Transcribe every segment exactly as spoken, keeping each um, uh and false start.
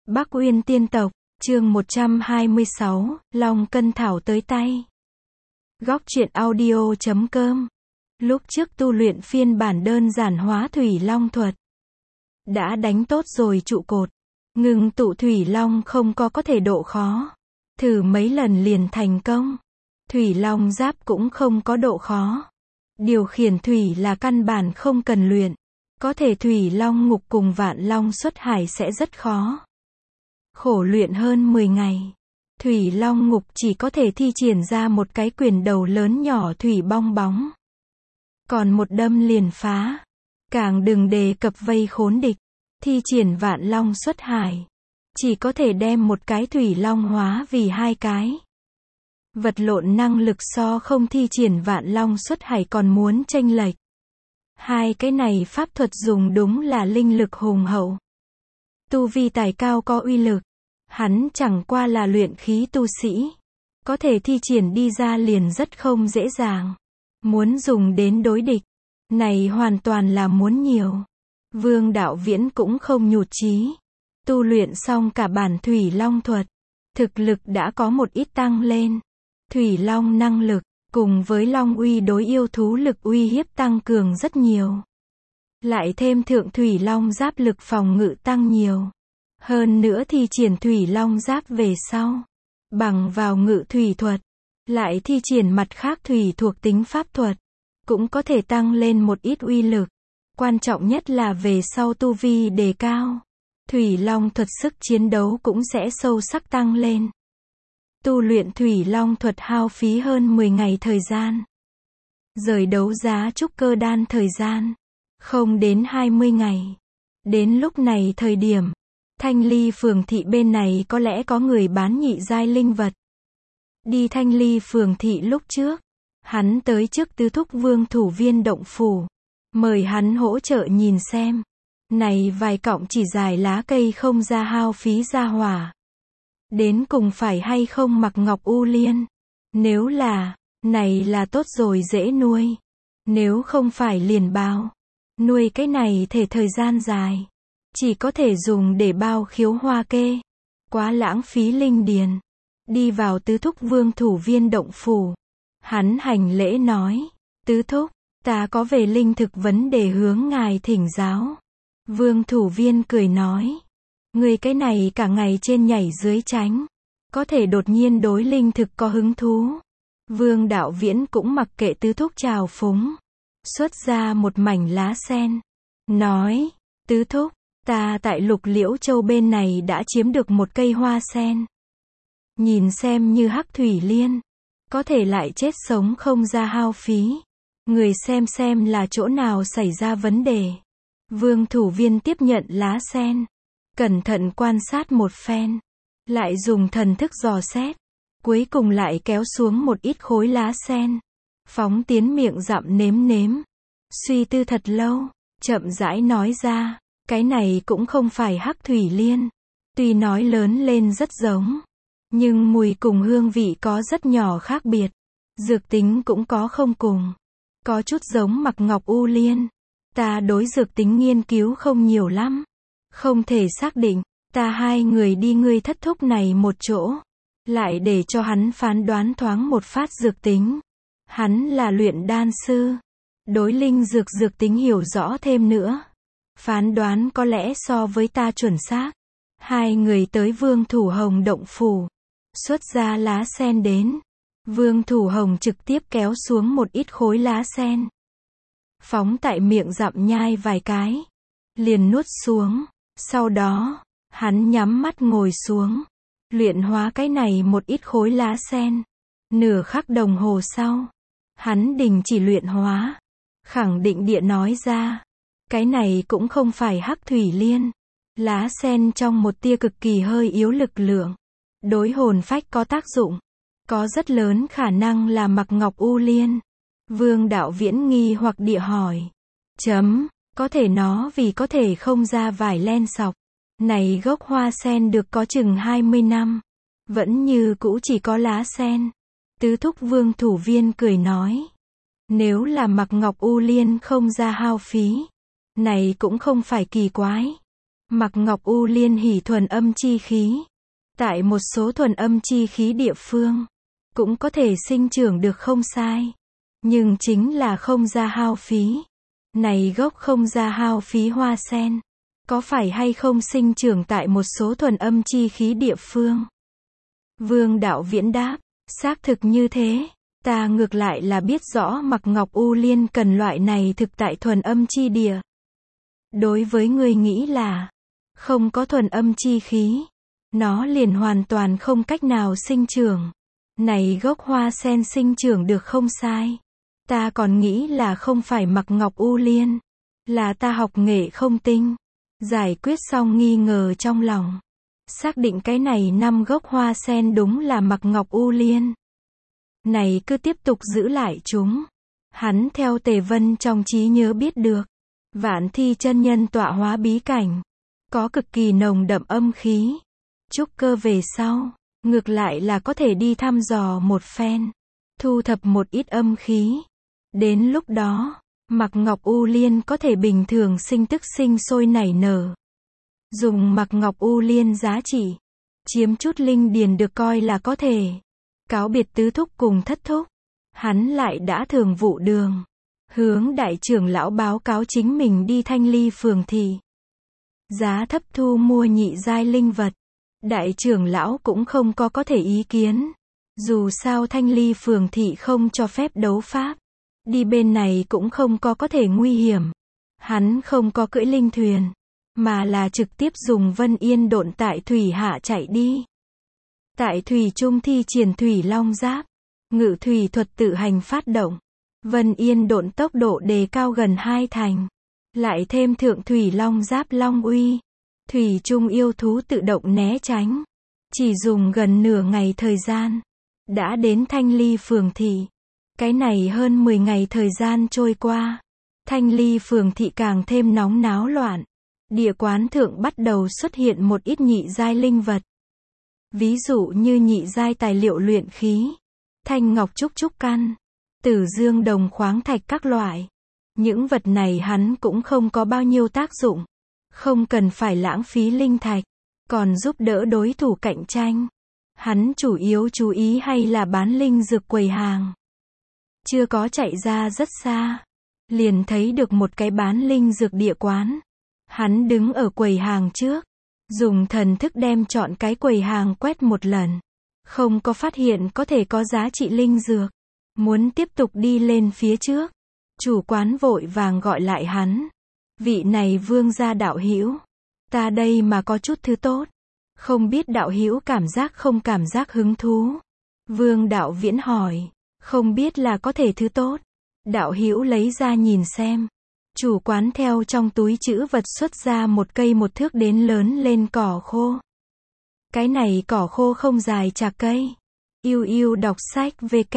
Bắc Uyên Tiên Tộc, chương một trăm hai mươi sáu, Long Cân Thảo tới tay. Góc truyện audio chấm com. Lúc trước tu luyện phiên bản đơn giản hóa Thủy Long thuật. Đã đánh tốt rồi trụ cột. Ngừng tụ Thủy Long không có có thể độ khó. Thử mấy lần liền thành công. Thủy Long giáp cũng không có độ khó. Điều khiển Thủy là căn bản không cần luyện. Có thể Thủy Long ngục cùng Vạn Long xuất hải sẽ rất khó. Khổ luyện hơn mười ngày. Thủy Long ngục chỉ có thể thi triển ra một cái quyền đầu lớn nhỏ thủy bong bóng. Còn một đâm liền phá. Càng đừng đề cập vây khốn địch. Thi triển Vạn Long xuất hải. Chỉ có thể đem một cái Thủy Long hóa vì hai cái. Vật lộn năng lực so không thi triển Vạn Long xuất hải còn muốn chênh lệch. Hai cái này pháp thuật dùng đúng là linh lực hùng hậu. Tu vi tài cao có uy lực. Hắn chẳng qua là luyện khí tu sĩ. Có thể thi triển đi ra liền rất không dễ dàng. Muốn dùng đến đối địch. Này hoàn toàn là muốn nhiều. Vương Đạo Viễn cũng không nhụt chí. Tu luyện xong cả bản Thủy Long thuật. Thực lực đã có một ít tăng lên. Thủy Long năng lực, cùng với Long uy đối yêu thú lực uy hiếp tăng cường rất nhiều. Lại thêm thượng Thủy Long giáp lực phòng ngự tăng nhiều. Hơn nữa thi triển Thủy Long giáp về sau. Bằng vào ngự thủy thuật. Lại thi triển mặt khác thủy thuộc tính pháp thuật. Cũng có thể tăng lên một ít uy lực. Quan trọng nhất là về sau tu vi đề cao. Thủy Long thuật sức chiến đấu cũng sẽ sâu sắc tăng lên. Tu luyện Thủy Long thuật hao phí hơn mười ngày thời gian. Rời đấu giá trúc cơ đan thời gian. Không đến hai mươi ngày. Đến lúc này thời điểm. Thanh Ly phường thị bên này có lẽ có người bán nhị giai linh vật. Đi Thanh Ly phường thị lúc trước. Hắn tới trước tứ thúc Vương Thủ Viên động phủ. Mời hắn hỗ trợ nhìn xem. Này vài cọng chỉ dài lá cây không ra hao phí ra hỏa. Đến cùng phải hay không mặc ngọc u liên. Nếu là, này là tốt rồi dễ nuôi. Nếu không phải liền bao. Nuôi cái này thể thời gian dài. Chỉ có thể dùng để bao khiếu hoa kê. Quá lãng phí linh điền. Đi vào tứ thúc Vương Thủ Viên động phủ. Hắn hành lễ nói. Tứ thúc, ta có về linh thực vấn đề hướng ngài thỉnh giáo. Vương Thủ Viên cười nói. Người cái này cả ngày trên nhảy dưới tránh. Có thể đột nhiên đối linh thực có hứng thú. Vương Đạo Viễn cũng mặc kệ tứ thúc trào phúng. Xuất ra một mảnh lá sen. Nói. Tứ thúc, ta tại Lục Liễu Châu bên này đã chiếm được một cây hoa sen. Nhìn xem như hắc thủy liên. Có thể lại chết sống không ra hao phí. Người xem xem là chỗ nào xảy ra vấn đề. Vương Thủ Viên tiếp nhận lá sen. Cẩn thận quan sát một phen. Lại dùng thần thức dò xét. Cuối cùng lại kéo xuống một ít khối lá sen. Phóng tiến miệng dặm nếm nếm. Suy tư thật lâu. Chậm rãi nói ra. Cái này cũng không phải hắc thủy liên. Tuy nói lớn lên rất giống. Nhưng mùi cùng hương vị có rất nhỏ khác biệt. Dược tính cũng có không cùng. Có chút giống mặc ngọc u liên. Ta đối dược tính nghiên cứu không nhiều lắm. Không thể xác định. Ta hai người đi ngươi thất thúc này một chỗ. Lại để cho hắn phán đoán thoáng một phát dược tính. Hắn là luyện đan sư. Đối linh dược dược tính hiểu rõ thêm nữa. Phán đoán có lẽ so với ta chuẩn xác. Hai người tới Vương Thủ Hồng động phủ. Xuất ra lá sen đến. Vương Thủ Hồng trực tiếp kéo xuống một ít khối lá sen. Phóng tại miệng dặm nhai vài cái. Liền nuốt xuống. Sau đó, hắn nhắm mắt ngồi xuống. Luyện hóa cái này một ít khối lá sen. Nửa khắc đồng hồ sau. Hắn đình chỉ luyện hóa. Khẳng định địa nói ra. Cái này cũng không phải hắc thủy liên. Lá sen trong một tia cực kỳ hơi yếu lực lượng. Đối hồn phách có tác dụng. Có rất lớn khả năng là mặc ngọc u liên. Vương Đạo Viễn nghi hoặc địa hỏi. Chấm, có thể nó vì có thể không ra vải len sọc. Này gốc hoa sen được có chừng hai mươi năm. Vẫn như cũ chỉ có lá sen. Tứ thúc Vương Thủ Viên cười nói. Nếu là mặc ngọc u liên không ra hao phí. Này cũng không phải kỳ quái. Mạc Ngọc U Liên hỷ thuần âm chi khí. Tại một số thuần âm chi khí địa phương, cũng có thể sinh trưởng được không sai. Nhưng chính là không ra hao phí. Này gốc không ra hao phí hoa sen, có phải hay không sinh trưởng tại một số thuần âm chi khí địa phương? Vương Đạo Viễn đáp, xác thực như thế. Ta ngược lại là biết rõ Mạc Ngọc U Liên cần loại này thực tại thuần âm chi địa. Đối với người nghĩ là không có thuần âm chi khí, nó liền hoàn toàn không cách nào sinh trưởng. Này gốc hoa sen sinh trưởng được không sai. Ta còn nghĩ là không phải Mạc Ngọc U Liên, là ta học nghệ không tinh. Giải quyết xong nghi ngờ trong lòng, xác định cái này năm gốc hoa sen đúng là Mạc Ngọc U Liên. Này cứ tiếp tục giữ lại chúng. Hắn theo Tề Vân trong trí nhớ biết được, Vạn Thi chân nhân tọa hóa bí cảnh, có cực kỳ nồng đậm âm khí. Trúc cơ về sau, ngược lại là có thể đi thăm dò một phen, thu thập một ít âm khí. Đến lúc đó, Mạc Ngọc U Liên có thể bình thường sinh tức sinh sôi nảy nở. Dùng Mạc Ngọc U Liên giá trị, chiếm chút linh điền được coi là có thể. Cáo biệt tứ thúc cùng thất thúc, hắn lại đã thường vụ đường, hướng đại trưởng lão báo cáo chính mình đi Thanh Ly phường thị. Giá thấp thu mua nhị giai linh vật. Đại trưởng lão cũng không có có thể ý kiến. Dù sao Thanh Ly phường thị không cho phép đấu pháp. Đi bên này cũng không có có thể nguy hiểm. Hắn không có cưỡi linh thuyền, mà là trực tiếp dùng Vân Yên độn tại thủy hạ chạy đi. Tại thủy trung thi triển thủy long giáp, ngự thủy thuật tự hành phát động. Vân Yên độn tốc độ đề cao gần hai thành. Lại thêm thượng thủy long giáp long uy. Thủy trung yêu thú tự động né tránh. Chỉ dùng gần nửa ngày thời gian, đã đến Thanh Ly phường thị. Cái này hơn mười ngày thời gian trôi qua, Thanh Ly phường thị càng thêm nóng náo loạn. Địa quán thượng bắt đầu xuất hiện một ít nhị giai linh vật. Ví dụ như nhị giai tài liệu luyện khí, thanh ngọc trúc trúc căn, tử dương đồng khoáng thạch các loại. Những vật này hắn cũng không có bao nhiêu tác dụng, không cần phải lãng phí linh thạch, còn giúp đỡ đối thủ cạnh tranh. Hắn chủ yếu chú ý hay là bán linh dược quầy hàng. Chưa có chạy ra rất xa, liền thấy được một cái bán linh dược địa quán. Hắn đứng ở quầy hàng trước, dùng thần thức đem chọn cái quầy hàng quét một lần. Không có phát hiện có thể có giá trị linh dược. Muốn tiếp tục đi lên phía trước, chủ quán vội vàng gọi lại hắn. Vị này Vương gia đạo hữu, ta đây mà có chút thứ tốt. Không biết đạo hữu cảm giác không cảm giác hứng thú. Vương Đạo Viễn hỏi, không biết là có thể thứ tốt. Đạo hữu lấy ra nhìn xem. Chủ quán theo trong túi trữ vật xuất ra một cây một thước đến lớn lên cỏ khô. Cái này cỏ khô không dài chạc cây. Yêu yêu đọc sách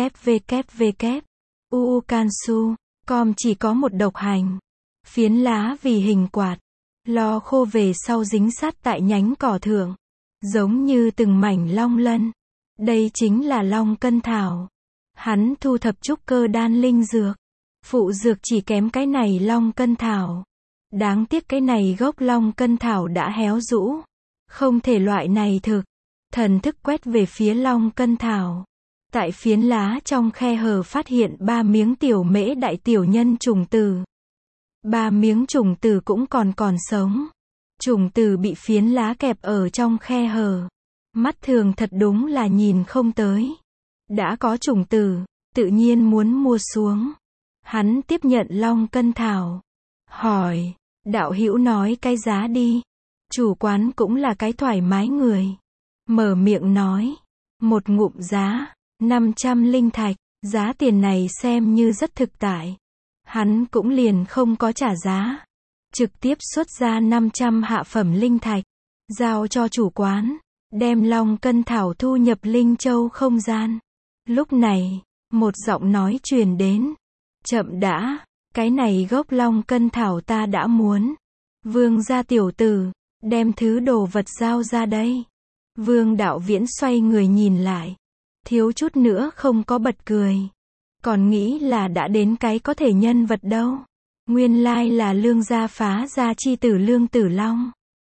www. uukansu. Com chỉ có một độc hành. Phiến lá vì hình quạt. Lò khô về sau dính sát tại nhánh cỏ thượng. Giống như từng mảnh long lân. Đây chính là long cân thảo. Hắn thu thập trúc cơ đan linh dược. Phụ dược chỉ kém cái này long cân thảo. Đáng tiếc cái này gốc long cân thảo đã héo rũ. Không thể loại này thực. Thần thức quét về phía long cân thảo. Tại phiến lá trong khe hở phát hiện ba miếng tiểu mễ đại tiểu nhân trùng tử. Ba miếng trùng tử cũng còn còn sống. Trùng tử bị phiến lá kẹp ở trong khe hở. Mắt thường thật đúng là nhìn không tới. Đã có trùng tử, tự nhiên muốn mua xuống. Hắn tiếp nhận long cân thảo. Hỏi, đạo hữu nói cái giá đi. Chủ quán cũng là cái thoải mái người. Mở miệng nói, một ngụm giá, năm trăm linh thạch. Giá tiền này xem như rất thực tại. Hắn cũng liền không có trả giá. Trực tiếp xuất ra năm trăm hạ phẩm linh thạch. Giao cho chủ quán. Đem long cân thảo thu nhập linh châu không gian. Lúc này, một giọng nói truyền đến. Chậm đã, cái này gốc long cân thảo ta đã muốn. Vương gia tiểu tử, đem thứ đồ vật giao ra đây. Vương Đạo Viễn xoay người nhìn lại. Thiếu chút nữa không có bật cười. Còn nghĩ là đã đến cái có thể nhân vật đâu. Nguyên lai là Lương gia phá gia chi tử Lương Tử Long.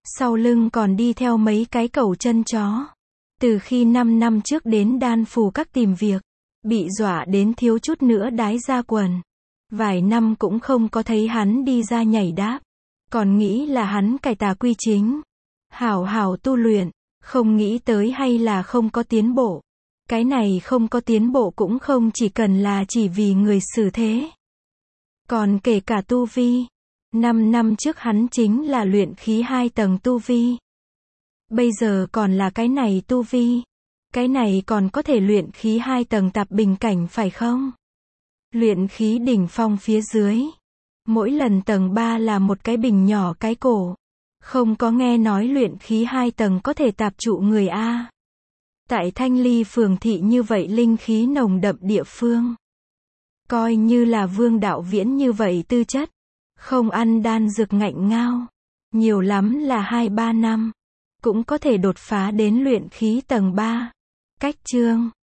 Sau lưng còn đi theo mấy cái cẩu chân chó. Từ khi năm năm trước đến đan phù các tìm việc, bị dọa đến thiếu chút nữa đái ra quần. Vài năm cũng không có thấy hắn đi ra nhảy đáp. Còn nghĩ là hắn cải tà quy chính. Hảo hảo tu luyện, không nghĩ tới hay là không có tiến bộ. Cái này không có tiến bộ cũng không chỉ cần là chỉ vì người xử thế. Còn kể cả tu vi. Năm năm trước hắn chính là luyện khí hai tầng tu vi. Bây giờ còn là cái này tu vi. Cái này còn có thể luyện khí hai tầng tạp bình cảnh phải không? Luyện khí đỉnh phong phía dưới. Mỗi lần tầng ba là một cái bình nhỏ cái cổ. Không có nghe nói luyện khí hai tầng có thể tạp trụ người A. Tại Thanh Ly phường thị như vậy linh khí nồng đậm địa phương. Coi như là Vương Đạo Viễn như vậy tư chất. Không ăn đan dược ngạnh ngao. Nhiều lắm là hai ba năm. Cũng có thể đột phá đến luyện khí tầng ba. Cách chương